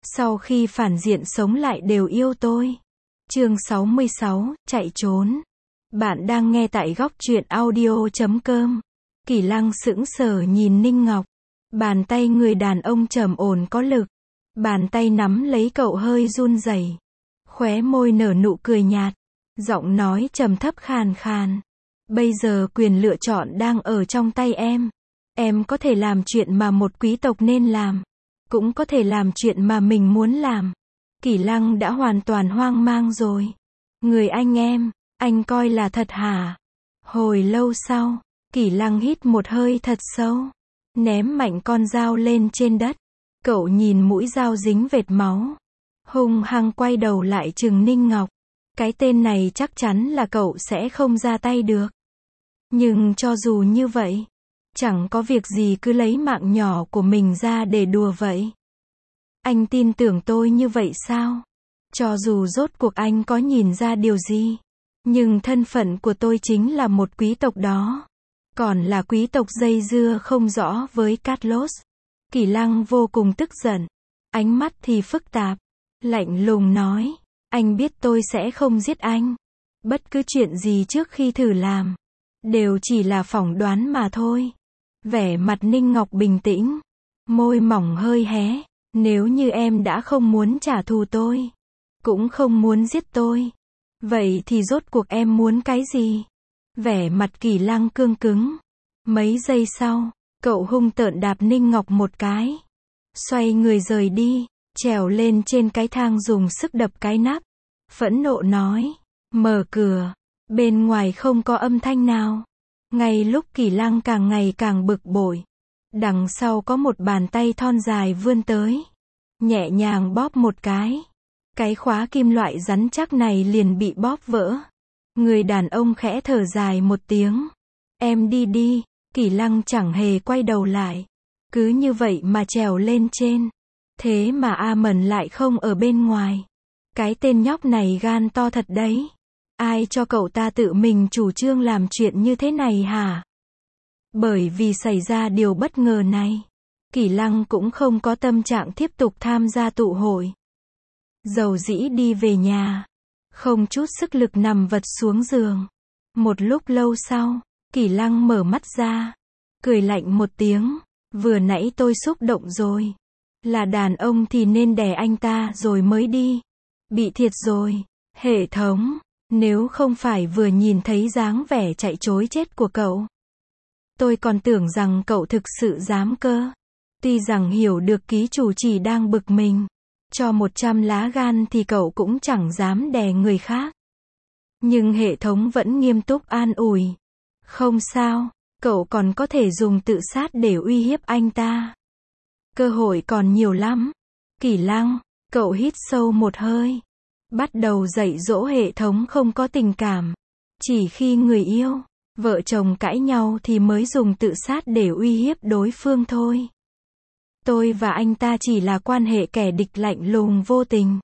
Sau khi phản diện sống lại đều yêu tôi. Chương 66, chạy trốn. Bạn đang nghe tại góc truyện audio.com. Kỳ Lăng sững sờ nhìn Ninh Ngọc. Bàn tay người đàn ông trầm ổn có lực. Bàn tay nắm lấy cậu hơi run rẩy. Khóe môi nở nụ cười nhạt. Giọng nói trầm thấp khàn khàn. Bây giờ quyền lựa chọn đang ở trong tay em. Em có thể làm chuyện mà một quý tộc nên làm. Cũng có thể làm chuyện mà mình muốn làm. Kỳ Lăng đã hoàn toàn hoang mang rồi. Người anh coi là thật hả? Hồi lâu sau, Kỳ Lăng hít một hơi thật sâu. Ném mạnh con dao lên trên đất. Cậu nhìn mũi dao dính vệt máu. Hung hăng quay đầu lại trừng Ninh Ngọc. Cái tên này chắc chắn là cậu sẽ không ra tay được. Nhưng cho dù như vậy, chẳng có việc gì cứ lấy mạng nhỏ của mình ra để đùa vậy. Anh tin tưởng tôi như vậy sao? Cho dù rốt cuộc anh có nhìn ra điều gì, nhưng thân phận của tôi chính là một quý tộc đó. Còn là quý tộc dây dưa không rõ với Carlos. Kỳ Lăng vô cùng tức giận. Ánh mắt thì phức tạp. Lạnh lùng nói. Anh biết tôi sẽ không giết anh. Bất cứ chuyện gì trước khi thử làm, đều chỉ là phỏng đoán mà thôi. Vẻ mặt Ninh Ngọc bình tĩnh. Môi mỏng hơi hé. Nếu như em đã không muốn trả thù tôi, cũng không muốn giết tôi, vậy thì rốt cuộc em muốn cái gì? Vẻ mặt Kỳ Lăng cương cứng. Mấy giây sau, cậu hung tợn đạp Ninh Ngọc một cái. Xoay người rời đi, trèo lên trên cái thang dùng sức đập cái nắp. Phẫn nộ nói, mở cửa. Bên ngoài không có âm thanh nào. Ngay lúc Kỳ Lăng càng ngày càng bực bội, đằng sau có một bàn tay thon dài vươn tới. Nhẹ nhàng bóp một cái. Cái khóa kim loại rắn chắc này liền bị bóp vỡ. Người đàn ông khẽ thở dài một tiếng. Em đi đi. Kỳ Lăng chẳng hề quay đầu lại. Cứ như vậy mà trèo lên trên. Thế mà Amon lại không ở bên ngoài. Cái tên nhóc này gan to thật đấy. Ai cho cậu ta tự mình chủ trương làm chuyện như thế này hả? Bởi vì xảy ra điều bất ngờ này, Kỳ Lăng cũng không có tâm trạng tiếp tục tham gia tụ hội. Dầu dĩ đi về nhà, không chút sức lực nằm vật xuống giường. Một lúc lâu sau, Kỳ Lăng mở mắt ra, cười lạnh một tiếng. Vừa nãy tôi xúc động rồi. Là đàn ông thì nên đè anh ta rồi mới đi. Bị thiệt rồi. Hệ thống, nếu không phải vừa nhìn thấy dáng vẻ chạy trối chết của cậu, tôi còn tưởng rằng cậu thực sự dám cơ. Tuy rằng hiểu được ký chủ chỉ đang bực mình, cho 100 lá gan thì cậu cũng chẳng dám đè người khác. Nhưng hệ thống vẫn nghiêm túc an ủi. Không sao, cậu còn có thể dùng tự sát để uy hiếp anh ta. Cơ hội còn nhiều lắm. Kỳ Lăng, cậu hít sâu một hơi. Bắt đầu dạy dỗ hệ thống không có tình cảm. Chỉ khi người yêu, vợ chồng cãi nhau thì mới dùng tự sát để uy hiếp đối phương thôi. Tôi và anh ta chỉ là quan hệ kẻ địch lạnh lùng vô tình.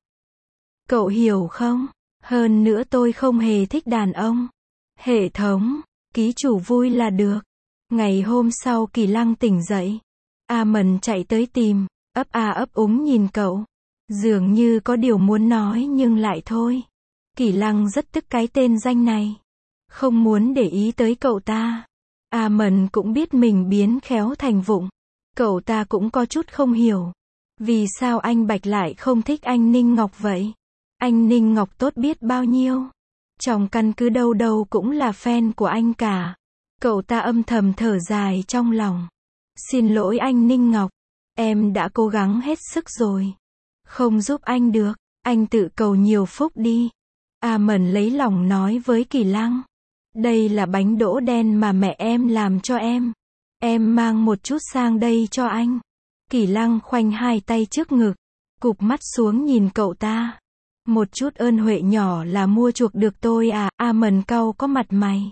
Cậu hiểu không? Hơn nữa tôi không hề thích đàn ông. Hệ thống, ký chủ vui là được. Ngày hôm sau Kỳ Lăng tỉnh dậy. Amon chạy tới tìm, ấp a ấp úng nhìn cậu. Dường như có điều muốn nói nhưng lại thôi. Kỳ Lăng rất tức cái tên danh này. Không muốn để ý tới cậu ta. Amon cũng biết mình biến khéo thành vụng. Cậu ta cũng có chút không hiểu. Vì sao anh Bạch lại không thích anh Ninh Ngọc vậy? Anh Ninh Ngọc tốt biết bao nhiêu. Trong căn cứ đâu đâu cũng là fan của anh cả. Cậu ta âm thầm thở dài trong lòng. Xin lỗi anh Ninh Ngọc. Em đã cố gắng hết sức rồi. Không giúp anh được. Anh tự cầu nhiều phúc đi. Amon lấy lòng nói với Kỳ Lăng. Đây là bánh đỗ đen mà mẹ em làm cho em. Em mang một chút sang đây cho anh. Kỳ Lăng khoanh hai tay trước ngực, cụp mắt xuống nhìn cậu ta. Một chút ơn huệ nhỏ là mua chuộc được tôi à? Amon cau có mặt mày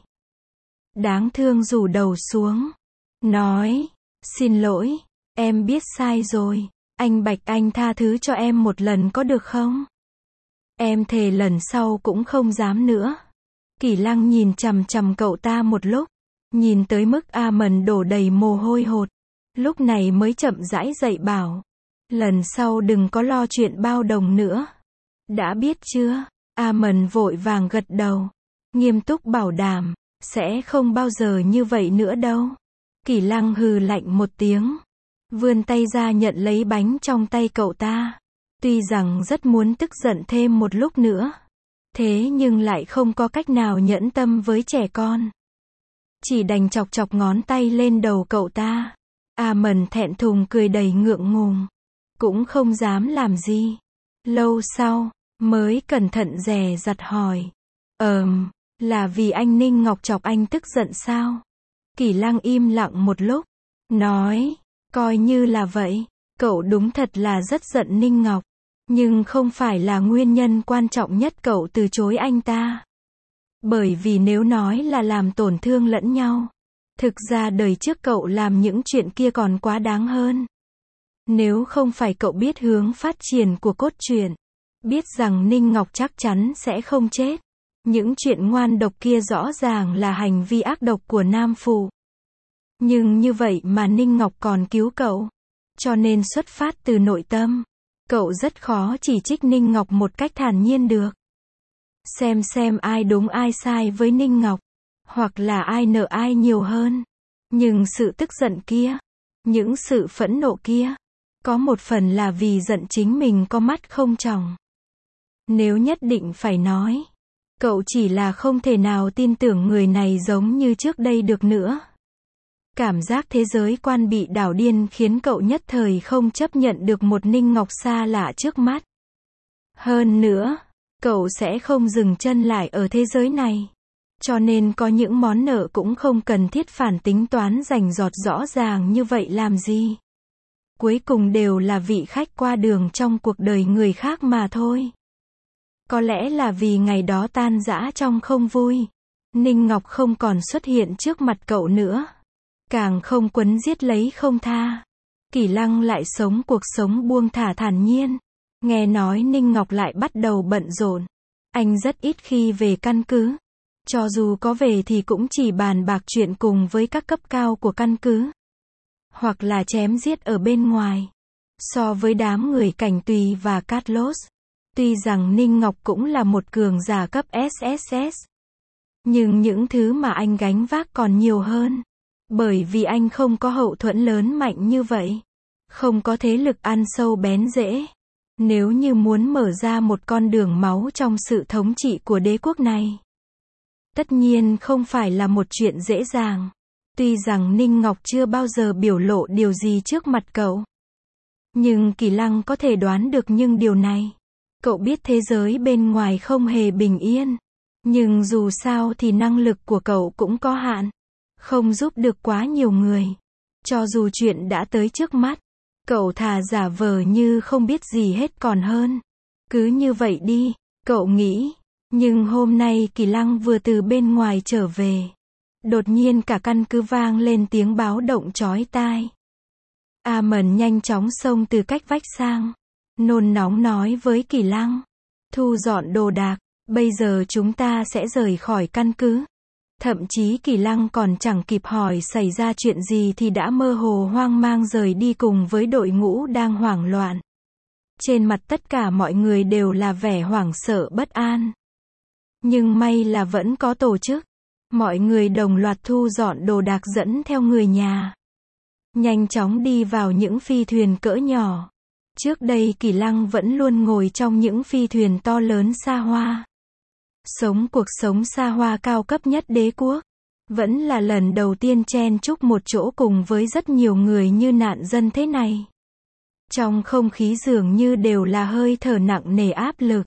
đáng thương rủ đầu xuống. Nói, xin lỗi, em biết sai rồi. Anh Bạch anh tha thứ cho em một lần có được không? Em thề lần sau cũng không dám nữa. Kỳ Lăng nhìn chằm chằm cậu ta một lúc. Nhìn tới mức Amon đổ đầy mồ hôi hột. Lúc này mới chậm rãi dạy bảo. Lần sau đừng có lo chuyện bao đồng nữa. Đã biết chưa? Amon vội vàng gật đầu. Nghiêm túc bảo đảm, sẽ không bao giờ như vậy nữa đâu. Kỳ Lăng hừ lạnh một tiếng. Vươn tay ra nhận lấy bánh trong tay cậu ta. Tuy rằng rất muốn tức giận thêm một lúc nữa. Thế nhưng lại không có cách nào nhẫn tâm với trẻ con. Chỉ đành chọc chọc ngón tay lên đầu cậu ta. Amon thẹn thùng cười đầy ngượng ngùng. Cũng không dám làm gì. Lâu sau, mới cẩn thận dè dặt hỏi. Là vì anh Ninh Ngọc chọc anh tức giận sao? Kỳ Lăng im lặng một lúc. Nói, coi như là vậy. Cậu đúng thật là rất giận Ninh Ngọc. Nhưng không phải là nguyên nhân quan trọng nhất cậu từ chối anh ta. Bởi vì nếu nói là làm tổn thương lẫn nhau. Thực ra đời trước cậu làm những chuyện kia còn quá đáng hơn. Nếu không phải cậu biết hướng phát triển của cốt truyện. Biết rằng Ninh Ngọc chắc chắn sẽ không chết. Những chuyện ngoan độc kia rõ ràng là hành vi ác độc của nam phụ. Nhưng như vậy mà Ninh Ngọc còn cứu cậu. Cho nên xuất phát từ nội tâm. Cậu rất khó chỉ trích Ninh Ngọc một cách thản nhiên được. Xem ai đúng ai sai với Ninh Ngọc. Hoặc là ai nợ ai nhiều hơn. Nhưng sự tức giận kia. Những sự phẫn nộ kia. Có một phần là vì giận chính mình có mắt không tròng. Nếu nhất định phải nói. Cậu chỉ là không thể nào tin tưởng người này giống như trước đây được nữa. Cảm giác thế giới quan bị đảo điên khiến cậu nhất thời không chấp nhận được một Ninh Ngọc xa lạ trước mắt. Hơn nữa, cậu sẽ không dừng chân lại ở thế giới này. Cho nên có những món nợ cũng không cần thiết phản tính toán rành rọt rõ ràng như vậy làm gì. Cuối cùng đều là vị khách qua đường trong cuộc đời người khác mà thôi. Có lẽ là vì ngày đó tan rã trong không vui. Ninh Ngọc không còn xuất hiện trước mặt cậu nữa. Càng không quấn giết lấy không tha. Kỳ Lăng lại sống cuộc sống buông thả thản nhiên. Nghe nói Ninh Ngọc lại bắt đầu bận rộn. Anh rất ít khi về căn cứ. Cho dù có về thì cũng chỉ bàn bạc chuyện cùng với các cấp cao của căn cứ. Hoặc là chém giết ở bên ngoài. So với đám người Cảnh Tùy và Carlos. Tuy rằng Ninh Ngọc cũng là một cường giả cấp SSS. Nhưng những thứ mà anh gánh vác còn nhiều hơn. Bởi vì anh không có hậu thuẫn lớn mạnh như vậy. Không có thế lực ăn sâu bén rễ. Nếu như muốn mở ra một con đường máu trong sự thống trị của đế quốc này. Tất nhiên không phải là một chuyện dễ dàng. Tuy rằng Ninh Ngọc chưa bao giờ biểu lộ điều gì trước mặt cậu. Nhưng Kỳ Lăng có thể đoán được những điều này. Cậu biết thế giới bên ngoài không hề bình yên. Nhưng dù sao thì năng lực của cậu cũng có hạn. Không giúp được quá nhiều người. Cho dù chuyện đã tới trước mắt. Cậu thà giả vờ như không biết gì hết còn hơn. Cứ như vậy đi, cậu nghĩ. Nhưng hôm nay Kỳ Lăng vừa từ bên ngoài trở về. Đột nhiên cả căn cứ vang lên tiếng báo động chói tai. Amon nhanh chóng xông từ cách vách sang. Nôn nóng nói với Kỳ Lăng. Thu dọn đồ đạc, bây giờ chúng ta sẽ rời khỏi căn cứ. Thậm chí Kỳ Lăng còn chẳng kịp hỏi xảy ra chuyện gì thì đã mơ hồ hoang mang rời đi cùng với đội ngũ đang hoảng loạn. Trên mặt tất cả mọi người đều là vẻ hoảng sợ bất an. Nhưng may là vẫn có tổ chức. Mọi người đồng loạt thu dọn đồ đạc dẫn theo người nhà. Nhanh chóng đi vào những phi thuyền cỡ nhỏ. Trước đây Kỳ Lăng vẫn luôn ngồi trong những phi thuyền to lớn xa hoa. Sống cuộc sống xa hoa cao cấp nhất đế quốc. Vẫn là lần đầu tiên chen chúc một chỗ cùng với rất nhiều người như nạn dân thế này. Trong không khí dường như đều là hơi thở nặng nề áp lực.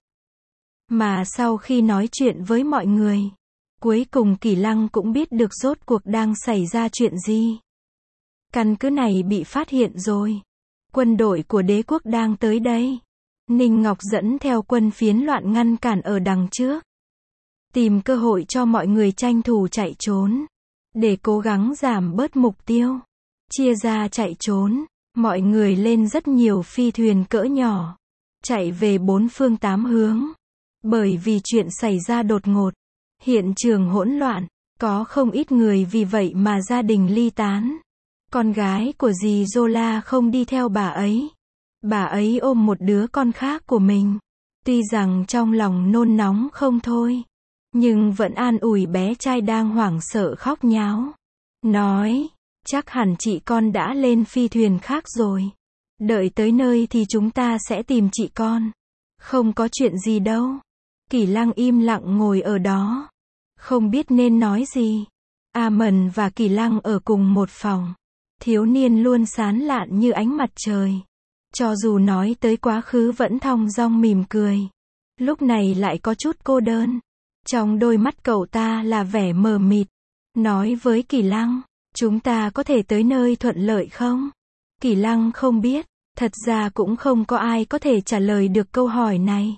Mà sau khi nói chuyện với mọi người, cuối cùng Kỳ Lăng cũng biết được rốt cuộc đang xảy ra chuyện gì. Căn cứ này bị phát hiện rồi. Quân đội của đế quốc đang tới đây. Ninh Ngọc dẫn theo quân phiến loạn ngăn cản ở đằng trước. Tìm cơ hội cho mọi người tranh thủ chạy trốn. Để cố gắng giảm bớt mục tiêu. Chia ra chạy trốn. Mọi người lên rất nhiều phi thuyền cỡ nhỏ. Chạy về bốn phương tám hướng. Bởi vì chuyện xảy ra đột ngột. Hiện trường hỗn loạn. Có không ít người vì vậy mà gia đình ly tán. Con gái của dì Zola không đi theo bà ấy. Bà ấy ôm một đứa con khác của mình. Tuy rằng trong lòng nôn nóng không thôi, nhưng vẫn an ủi bé trai đang hoảng sợ khóc nháo. Nói, chắc hẳn chị con đã lên phi thuyền khác rồi. Đợi tới nơi thì chúng ta sẽ tìm chị con. Không có chuyện gì đâu. Kỷ Lăng im lặng ngồi ở đó. Không biết nên nói gì. Amon và Kỷ Lăng ở cùng một phòng. Thiếu niên luôn sáng lạn như ánh mặt trời. Cho dù nói tới quá khứ vẫn thong dong mỉm cười. Lúc này lại có chút cô đơn. Trong đôi mắt cậu ta là vẻ mờ mịt. Nói với Kỷ Lăng, chúng ta có thể tới nơi thuận lợi không? Kỷ Lăng không biết. Thật ra cũng không có ai có thể trả lời được câu hỏi này.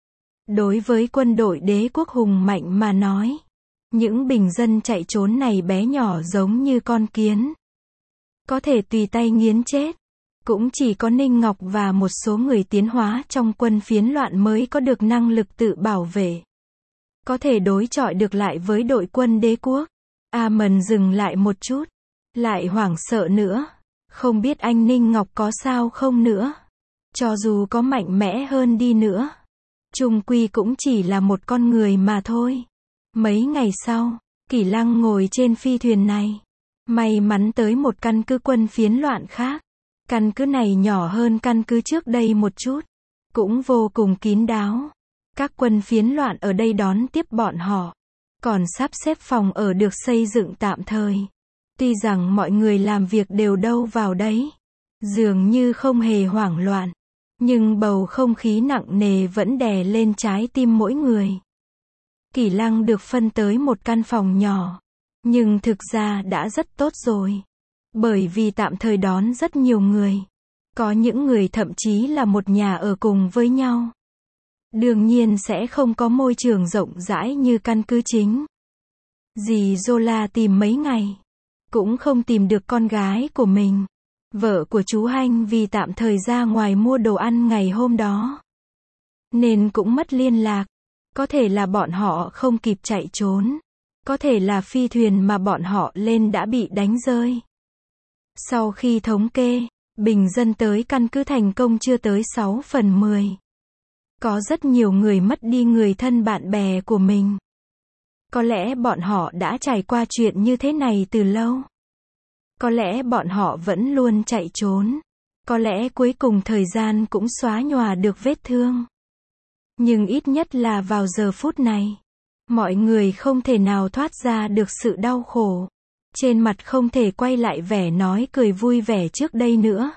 Đối với quân đội đế quốc hùng mạnh mà nói, những bình dân chạy trốn này bé nhỏ giống như con kiến. Có thể tùy tay nghiến chết. Cũng chỉ có Ninh Ngọc và một số người tiến hóa trong quân phiến loạn mới có được năng lực tự bảo vệ. Có thể đối chọi được lại với đội quân đế quốc. Amon dừng lại một chút. Lại hoảng sợ nữa. Không biết anh Ninh Ngọc có sao không nữa. Cho dù có mạnh mẽ hơn đi nữa, chung quy cũng chỉ là một con người mà thôi. Mấy ngày sau, Kỷ Lăng ngồi trên phi thuyền này. May mắn tới một căn cứ quân phiến loạn khác. Căn cứ này nhỏ hơn căn cứ trước đây một chút. Cũng vô cùng kín đáo. Các quân phiến loạn ở đây đón tiếp bọn họ. Còn sắp xếp phòng ở được xây dựng tạm thời. Tuy rằng mọi người làm việc đều đâu vào đấy. Dường như không hề hoảng loạn. Nhưng bầu không khí nặng nề vẫn đè lên trái tim mỗi người. Kỷ Lăng được phân tới một căn phòng nhỏ. Nhưng thực ra đã rất tốt rồi. Bởi vì tạm thời đón rất nhiều người. Có những người thậm chí là một nhà ở cùng với nhau. Đương nhiên sẽ không có môi trường rộng rãi như căn cứ chính. Dì Zola tìm mấy ngày. Cũng không tìm được con gái của mình. Vợ của chú Hanh vì tạm thời ra ngoài mua đồ ăn ngày hôm đó. Nên cũng mất liên lạc. Có thể là bọn họ không kịp chạy trốn. Có thể là phi thuyền mà bọn họ lên đã bị đánh rơi. Sau khi thống kê, bình dân tới căn cứ thành công chưa tới 6/10. Có rất nhiều người mất đi người thân bạn bè của mình. Có lẽ bọn họ đã trải qua chuyện như thế này từ lâu. Có lẽ bọn họ vẫn luôn chạy trốn. Có lẽ cuối cùng thời gian cũng xóa nhòa được vết thương. Nhưng ít nhất là vào giờ phút này, mọi người không thể nào thoát ra được sự đau khổ. Trên mặt không thể quay lại vẻ nói cười vui vẻ trước đây nữa.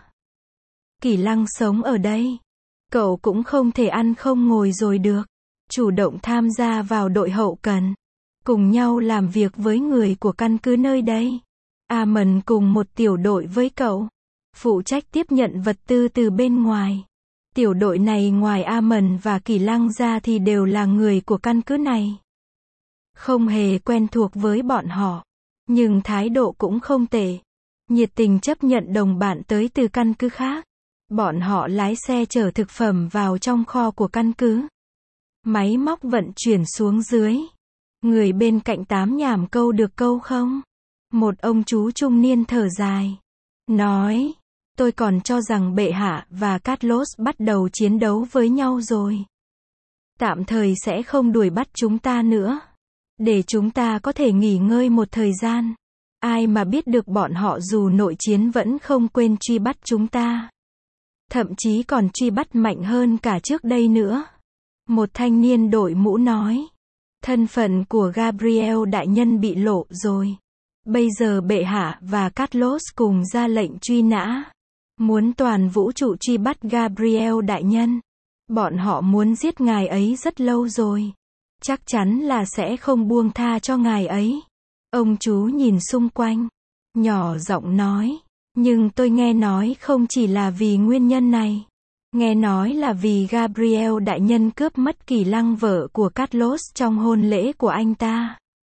Kỷ Lăng sống ở đây. Cậu cũng không thể ăn không ngồi rồi được. Chủ động tham gia vào đội hậu cần. Cùng nhau làm việc với người của căn cứ nơi đây. Amon cùng một tiểu đội với cậu. Phụ trách tiếp nhận vật tư từ bên ngoài. Tiểu đội này ngoài Amon và Kỷ Lăng ra thì đều là người của căn cứ này. Không hề quen thuộc với bọn họ. Nhưng thái độ cũng không tệ. Nhiệt tình chấp nhận đồng bạn tới từ căn cứ khác. Bọn họ lái xe chở thực phẩm vào trong kho của căn cứ. Máy móc vận chuyển xuống dưới. Người bên cạnh tám nhảm câu được câu không? Một ông chú trung niên thở dài. Nói, tôi còn cho rằng bệ hạ và Carlos bắt đầu chiến đấu với nhau rồi. Tạm thời sẽ không đuổi bắt chúng ta nữa. Để chúng ta có thể nghỉ ngơi một thời gian. Ai mà biết được bọn họ dù nội chiến vẫn không quên truy bắt chúng ta. Thậm chí còn truy bắt mạnh hơn cả trước đây nữa. Một thanh niên đội mũ nói. Thân phận của Gabriel đại nhân bị lộ rồi. Bây giờ bệ hạ và Carlos cùng ra lệnh truy nã. Muốn toàn vũ trụ truy bắt Gabriel đại nhân. Bọn họ muốn giết ngài ấy rất lâu rồi. Chắc chắn là sẽ không buông tha cho ngài ấy. Ông chú nhìn xung quanh. Nhỏ giọng nói. Nhưng tôi nghe nói không chỉ là vì nguyên nhân này. Nghe nói là vì Gabriel đại nhân cướp mất Kỷ Lăng vợ của Carlos trong hôn lễ của anh ta.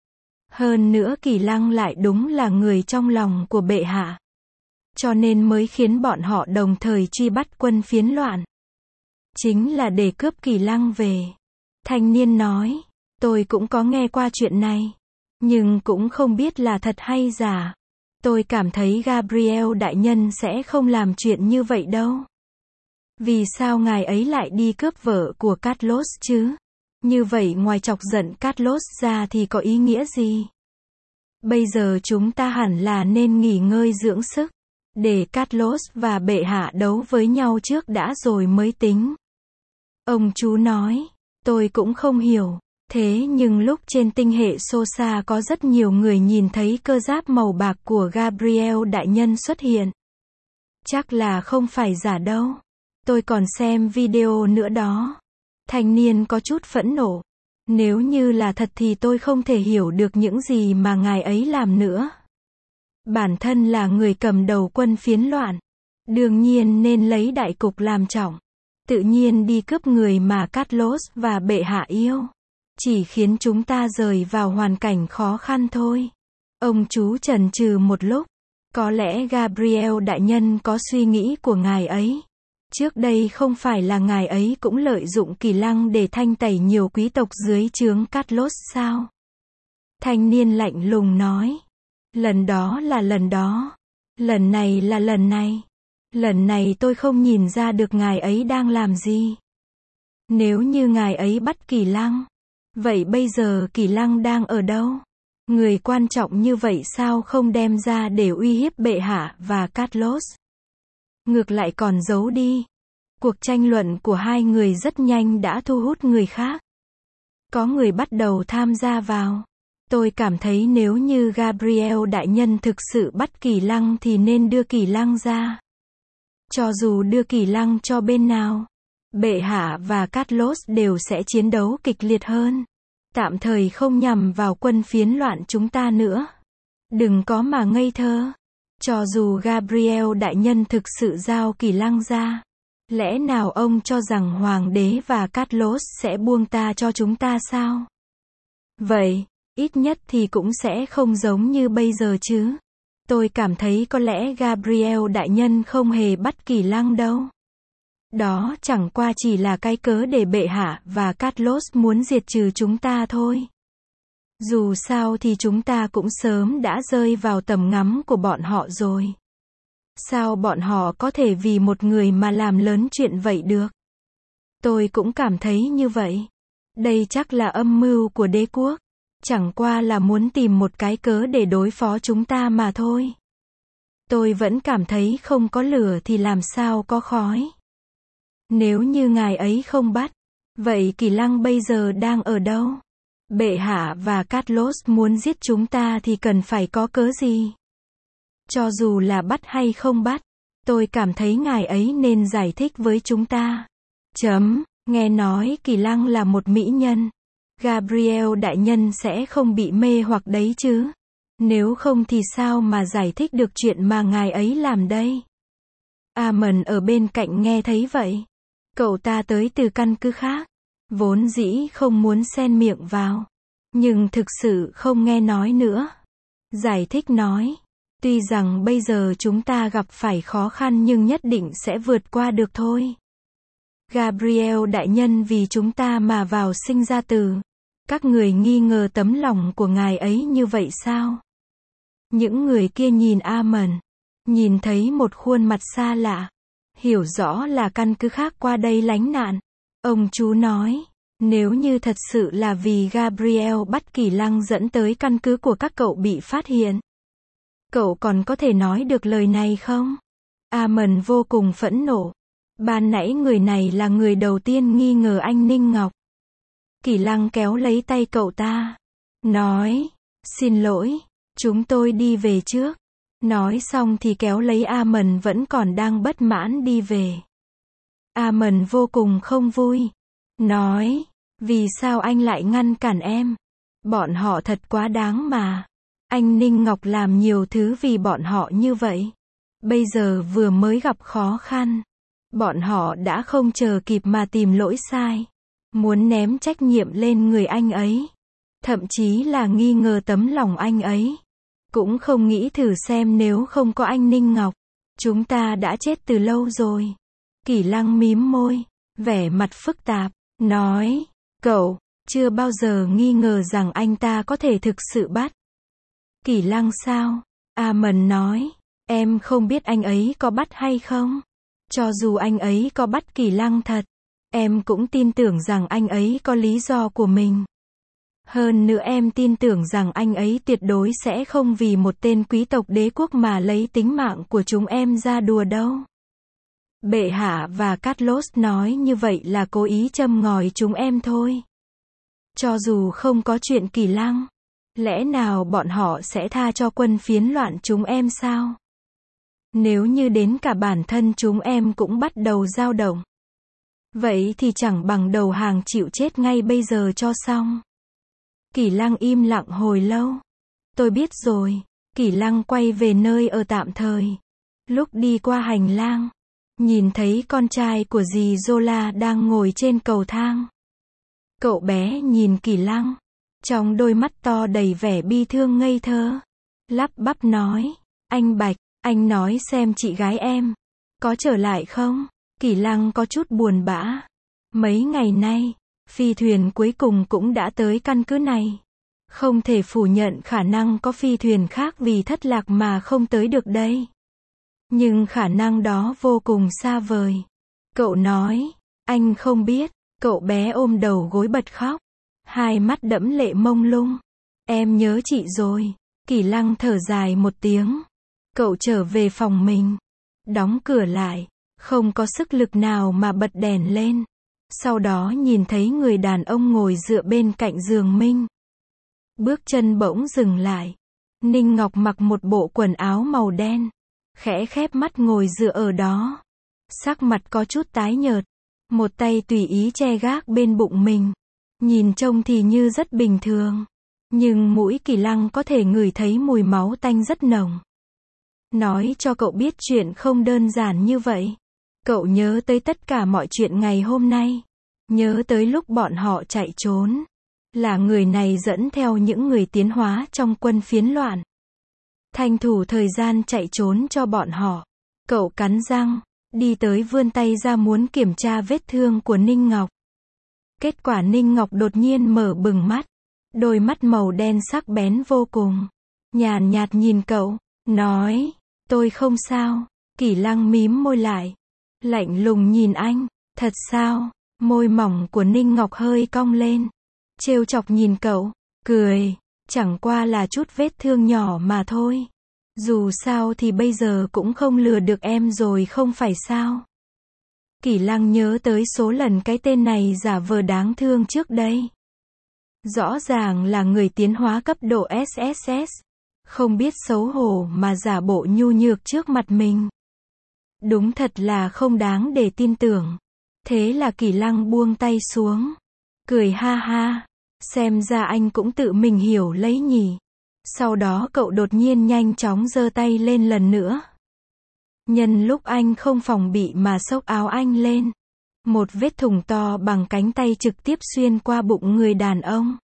Hơn nữa Kỷ Lăng lại đúng là người trong lòng của bệ hạ. Cho nên mới khiến bọn họ đồng thời truy bắt quân phiến loạn. Chính là để cướp Kỷ Lăng về. Thanh niên nói, tôi cũng có nghe qua chuyện này. Nhưng cũng không biết là thật hay giả. Tôi cảm thấy Gabriel đại nhân sẽ không làm chuyện như vậy đâu. Vì sao ngài ấy lại đi cướp vợ của Carlos chứ? Như vậy ngoài chọc giận Carlos ra thì có ý nghĩa gì? Bây giờ chúng ta hẳn là nên nghỉ ngơi dưỡng sức, để Carlos và bệ hạ đấu với nhau trước đã rồi mới tính. Ông chú nói, tôi cũng không hiểu. Thế nhưng lúc trên tinh hệ Sosa có rất nhiều người nhìn thấy cơ giáp màu bạc của Gabriel đại nhân xuất hiện. Chắc là không phải giả đâu. Tôi còn xem video nữa đó. Thanh niên có chút phẫn nộ. Nếu như là thật thì tôi không thể hiểu được những gì mà ngài ấy làm nữa. Bản thân là người cầm đầu quân phiến loạn. Đương nhiên nên lấy đại cục làm trọng. Tự nhiên đi cướp người mà Carlos và bệ hạ yêu. Chỉ khiến chúng ta rơi vào hoàn cảnh khó khăn thôi. Ông chú chần chừ một lúc. Có lẽ Gabriel đại nhân có suy nghĩ của ngài ấy. Trước đây không phải là ngài ấy cũng lợi dụng kỳ lăng để thanh tẩy nhiều quý tộc dưới trướng Carlos sao? Thanh niên lạnh lùng nói. Lần đó là lần đó. Lần này là lần này. Lần này tôi không nhìn ra được ngài ấy đang làm gì. Nếu như ngài ấy bắt kỳ lăng. Vậy bây giờ kỳ lăng đang ở đâu? Người quan trọng như vậy sao không đem ra để uy hiếp bệ hạ và Carlos? Ngược lại còn giấu đi. Cuộc tranh luận của hai người rất nhanh đã thu hút người khác. Có người bắt đầu tham gia vào. Tôi cảm thấy nếu như Gabriel đại nhân thực sự bắt kỳ lăng thì nên đưa kỳ lăng ra. Cho dù đưa kỳ lăng cho bên nào, bệ hạ và Carlos đều sẽ chiến đấu kịch liệt hơn. Tạm thời không nhằm vào quân phiến loạn chúng ta nữa. Đừng có mà ngây thơ. Cho dù Gabriel đại nhân thực sự giao kỳ lăng ra, lẽ nào ông cho rằng hoàng đế và Carlos sẽ buông ta cho chúng ta sao? Vậy, ít nhất thì cũng sẽ không giống như bây giờ chứ. Tôi cảm thấy có lẽ Gabriel đại nhân không hề bắt kỳ lăng đâu. Đó chẳng qua chỉ là cái cớ để bệ hạ và Carlos muốn diệt trừ chúng ta thôi. Dù sao thì chúng ta cũng sớm đã rơi vào tầm ngắm của bọn họ rồi. Sao bọn họ có thể vì một người mà làm lớn chuyện vậy được? Tôi cũng cảm thấy như vậy. Đây chắc là âm mưu của đế quốc. Chẳng qua là muốn tìm một cái cớ để đối phó chúng ta mà thôi. Tôi vẫn cảm thấy không có lửa thì làm sao có khói. Nếu như ngài ấy không bắt, vậy kỳ lăng bây giờ đang ở đâu? Bệ hạ và Carlos muốn giết chúng ta thì cần phải có cớ gì? Cho dù là bắt hay không bắt, tôi cảm thấy ngài ấy nên giải thích với chúng ta. Nghe nói kỳ lăng là một mỹ nhân. Gabriel đại nhân sẽ không bị mê hoặc đấy chứ. Nếu không thì sao mà giải thích được chuyện mà ngài ấy làm đây? Amon ở bên cạnh nghe thấy vậy. Cậu ta tới từ căn cứ khác. Vốn dĩ không muốn xen miệng vào. Nhưng thực sự không nghe nói nữa. Giải thích nói. Tuy rằng bây giờ chúng ta gặp phải khó khăn nhưng nhất định sẽ vượt qua được thôi. Gabriel đại nhân vì chúng ta mà vào sinh ra tử. Các người nghi ngờ tấm lòng của ngài ấy như vậy sao? Những người kia nhìn Amon. Nhìn thấy một khuôn mặt xa lạ. Hiểu rõ là căn cứ khác qua đây lánh nạn. Ông chú nói. Nếu như thật sự là vì Gabriel bắt kỳ lăng dẫn tới căn cứ của các cậu bị phát hiện. Cậu còn có thể nói được lời này không? Amon vô cùng phẫn nộ. Ban nãy người này là người đầu tiên nghi ngờ anh Ninh Ngọc. Kỳ lăng kéo lấy tay cậu ta. Nói. Xin lỗi. Chúng tôi đi về trước. Nói xong thì kéo lấy Amon vẫn còn đang bất mãn đi về. Amon vô cùng không vui. Nói. Vì sao anh lại ngăn cản em? Bọn họ thật quá đáng mà. Anh Ninh Ngọc làm nhiều thứ vì bọn họ như vậy. Bây giờ vừa mới gặp khó khăn. Bọn họ đã không chờ kịp mà tìm lỗi sai. Muốn ném trách nhiệm lên người anh ấy. Thậm chí là nghi ngờ tấm lòng anh ấy. Cũng không nghĩ thử xem nếu không có anh Ninh Ngọc. Chúng ta đã chết từ lâu rồi. Kỳ lăng mím môi. Vẻ mặt phức tạp. Nói. Cậu, chưa bao giờ nghi ngờ rằng anh ta có thể thực sự bắt. Kỳ lăng sao? Amon nói. Em không biết anh ấy có bắt hay không. Cho dù anh ấy có bắt Kỳ Lăng thật, em cũng tin tưởng rằng anh ấy có lý do của mình. Hơn nữa em tin tưởng rằng anh ấy tuyệt đối sẽ không vì một tên quý tộc đế quốc mà lấy tính mạng của chúng em ra đùa đâu. Bệ hạ và Carlos nói như vậy là cố ý châm ngòi chúng em thôi. Cho dù không có chuyện Kỳ Lăng, lẽ nào bọn họ sẽ tha cho quân phiến loạn chúng em sao? Nếu như đến cả bản thân chúng em cũng bắt đầu dao động, vậy thì chẳng bằng đầu hàng chịu chết ngay bây giờ cho xong. Kỳ Lăng im lặng hồi lâu. Tôi biết rồi. Kỳ Lăng quay về nơi ở tạm thời. Lúc đi qua hành lang, nhìn thấy con trai của dì Zola đang ngồi trên cầu thang. Cậu bé nhìn Kỳ Lăng, trong đôi mắt to đầy vẻ bi thương ngây thơ, lắp bắp nói, anh Bạch, anh nói xem chị gái em có trở lại không? Kỳ Lăng có chút buồn bã. Mấy ngày nay, phi thuyền cuối cùng cũng đã tới căn cứ này. Không thể phủ nhận khả năng có phi thuyền khác vì thất lạc mà không tới được đây. Nhưng khả năng đó vô cùng xa vời. Cậu nói, anh không biết. Cậu bé ôm đầu gối bật khóc. Hai mắt đẫm lệ mông lung. Em nhớ chị rồi. Kỳ Lăng thở dài một tiếng. Cậu trở về phòng mình. Đóng cửa lại. Không có sức lực nào mà bật đèn lên. Sau đó nhìn thấy người đàn ông ngồi dựa bên cạnh giường mình. Bước chân bỗng dừng lại. Ninh Ngọc mặc một bộ quần áo màu đen. Khẽ khép mắt ngồi dựa ở đó. Sắc mặt có chút tái nhợt. Một tay tùy ý che gác bên bụng mình. Nhìn trông thì như rất bình thường. Nhưng mũi Kỳ Lăng có thể ngửi thấy mùi máu tanh rất nồng. Nói cho cậu biết chuyện không đơn giản như vậy. Cậu nhớ tới tất cả mọi chuyện ngày hôm nay. Nhớ tới lúc bọn họ chạy trốn. Là người này dẫn theo những người tiến hóa trong quân phiến loạn. Tranh thủ thời gian chạy trốn cho bọn họ. Cậu cắn răng, đi tới vươn tay ra muốn kiểm tra vết thương của Ninh Ngọc. Kết quả Ninh Ngọc đột nhiên mở bừng mắt. Đôi mắt màu đen sắc bén vô cùng. Nhàn nhạt nhìn cậu, nói, tôi không sao. Kỳ Lăng mím môi lại. Lạnh lùng nhìn anh, thật sao? Môi mỏng của Ninh Ngọc hơi cong lên. Trêu chọc nhìn cậu, cười, chẳng qua là chút vết thương nhỏ mà thôi. Dù sao thì bây giờ cũng không lừa được em rồi không phải sao? Kỳ Lăng nhớ tới số lần cái tên này giả vờ đáng thương trước đây. Rõ ràng là người tiến hóa cấp độ SSS. Không biết xấu hổ mà giả bộ nhu nhược trước mặt mình. Đúng thật là không đáng để tin tưởng. Thế là Kỳ Lăng buông tay xuống. Cười ha ha. Xem ra anh cũng tự mình hiểu lấy nhỉ. Sau đó cậu đột nhiên nhanh chóng giơ tay lên lần nữa. Nhân lúc anh không phòng bị mà xốc áo anh lên. Một vết thủng to bằng cánh tay trực tiếp xuyên qua bụng người đàn ông.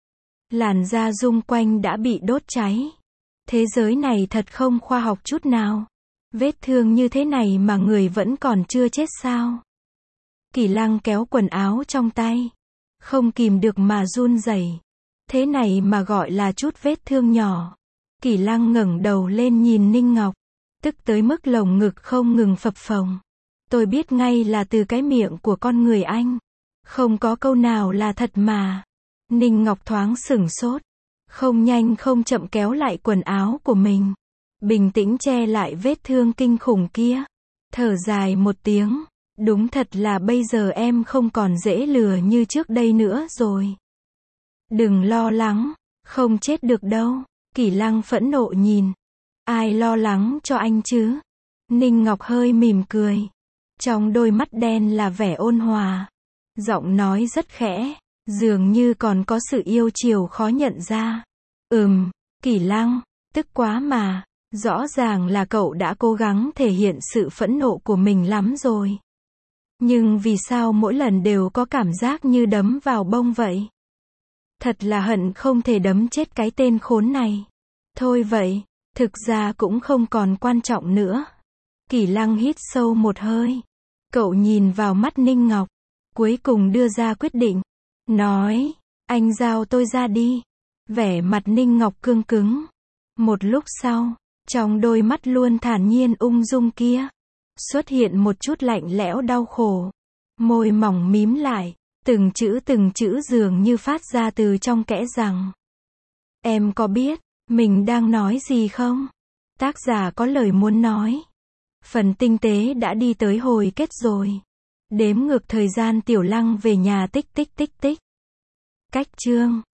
Làn da xung quanh đã bị đốt cháy. Thế giới này thật không khoa học chút nào. Vết thương như thế này mà người vẫn còn chưa chết sao? Kỳ Lăng kéo quần áo trong tay. Không kìm được mà run rẩy. Thế này mà gọi là chút vết thương nhỏ. Kỳ Lăng ngẩng đầu lên nhìn Ninh Ngọc. Tức tới mức lồng ngực không ngừng phập phồng. Tôi biết ngay là từ cái miệng của con người anh. Không có câu nào là thật mà. Ninh Ngọc thoáng sửng sốt. Không nhanh không chậm kéo lại quần áo của mình. Bình tĩnh che lại vết thương kinh khủng kia. Thở dài một tiếng. Đúng thật là bây giờ em không còn dễ lừa như trước đây nữa rồi. Đừng lo lắng. Không chết được đâu. Kỳ Lăng phẫn nộ nhìn. Ai lo lắng cho anh chứ? Ninh Ngọc hơi mỉm cười. Trong đôi mắt đen là vẻ ôn hòa. Giọng nói rất khẽ. Dường như còn có sự yêu chiều khó nhận ra. Kỳ Lăng, tức quá mà. Rõ ràng là cậu đã cố gắng thể hiện sự phẫn nộ của mình lắm rồi. Nhưng vì sao mỗi lần đều có cảm giác như đấm vào bông vậy? Thật là hận không thể đấm chết cái tên khốn này. Thôi vậy, thực ra cũng không còn quan trọng nữa. Kỳ Lăng hít sâu một hơi. Cậu nhìn vào mắt Ninh Ngọc. Cuối cùng đưa ra quyết định. Nói, anh giao tôi ra đi. Vẻ mặt Ninh Ngọc cương cứng. Một lúc sau, trong đôi mắt luôn thản nhiên ung dung kia, Xuất hiện một chút lạnh lẽo đau khổ. Môi mỏng mím lại, từng chữ dường như phát ra từ trong kẽ răng. Em có biết, mình đang nói gì không? Tác giả có lời muốn nói. Phần tinh tế đã đi tới hồi kết rồi. Đếm ngược thời gian Tiểu Lăng về nhà tích tích tích tích. Cách chương